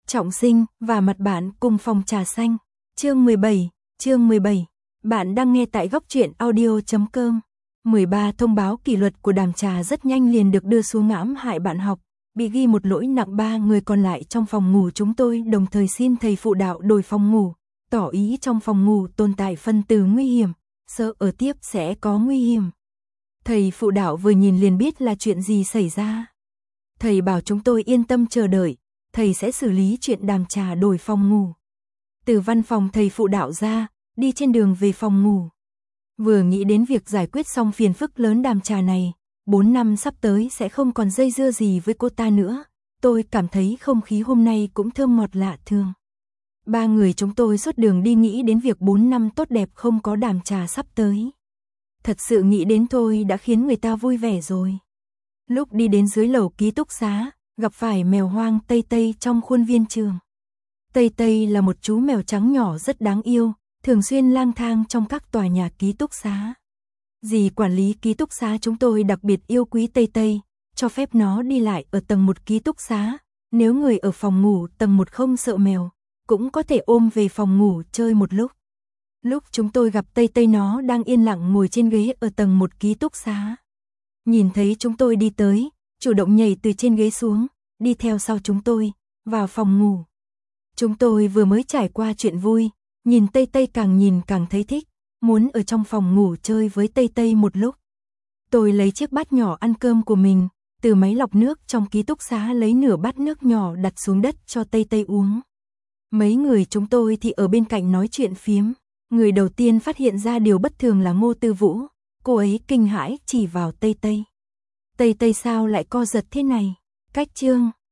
Trọng Sinh và mặt bạn cùng phòng trà xanh. Chương 17. Bạn đang nghe tại góc truyện audio.com. 13 thông báo kỷ luật của Đàm Trà rất nhanh liền được đưa xuống ẵm hại bạn học, bị ghi một lỗi nặng. 3 người còn lại trong phòng ngủ chúng tôi đồng thời xin thầy phụ đạo đổi phòng ngủ, tỏ ý trong phòng ngủ tồn tại phân tử nguy hiểm, sợ ở tiếp sẽ có nguy hiểm. Thầy phụ đạo vừa nhìn liền biết là chuyện gì xảy ra. Thầy bảo chúng tôi yên tâm chờ đợi, thầy sẽ xử lý chuyện Đàm Trà đổi phòng ngủ. Từ văn phòng thầy phụ đạo ra, đi trên đường về phòng ngủ. Vừa nghĩ đến việc giải quyết xong phiền phức lớn Đàm Trà này, 4 năm sắp tới sẽ không còn dây dưa gì với cô ta nữa, tôi cảm thấy không khí hôm nay cũng thơm ngọt lạ thường. 3 người chúng tôi suốt đường đi nghĩ đến việc 4 năm tốt đẹp không có Đàm Trà sắp tới. Thật sự nghĩ đến thôi đã khiến người ta vui vẻ rồi. Lúc đi đến dưới lầu ký túc xá, gặp phải mèo hoang Tây Tây trong khuôn viên trường. Tây Tây là một chú mèo trắng nhỏ rất đáng yêu, thường xuyên lang thang trong các tòa nhà ký túc xá. Dì quản lý ký túc xá chúng tôi đặc biệt yêu quý Tây Tây, cho phép nó đi lại ở tầng 1 ký túc xá. Nếu người ở phòng ngủ tầng 1 không sợ mèo, cũng có thể ôm về phòng ngủ chơi một lúc. Lúc chúng tôi gặp Tây Tây nó đang yên lặng ngồi trên ghế ở tầng 1 ký túc xá. Nhìn thấy chúng tôi đi tới, chủ động nhảy từ trên ghế xuống, đi theo sau chúng tôi, vào phòng ngủ. Chúng tôi vừa mới trải qua chuyện vui, nhìn Tây Tây càng nhìn càng thấy thích, muốn ở trong phòng ngủ chơi với Tây Tây một lúc. Tôi lấy chiếc bát nhỏ ăn cơm của mình, từ máy lọc nước trong ký túc xá lấy nửa bát nước nhỏ đặt xuống đất cho Tây Tây uống. Mấy người chúng tôi thì ở bên cạnh nói chuyện phiếm. Người đầu tiên phát hiện ra điều bất thường là Ngô Tư Vũ, cô ấy kinh hãi chỉ vào Tây Tây. Tây Tây sao lại co giật thế này? Cách chương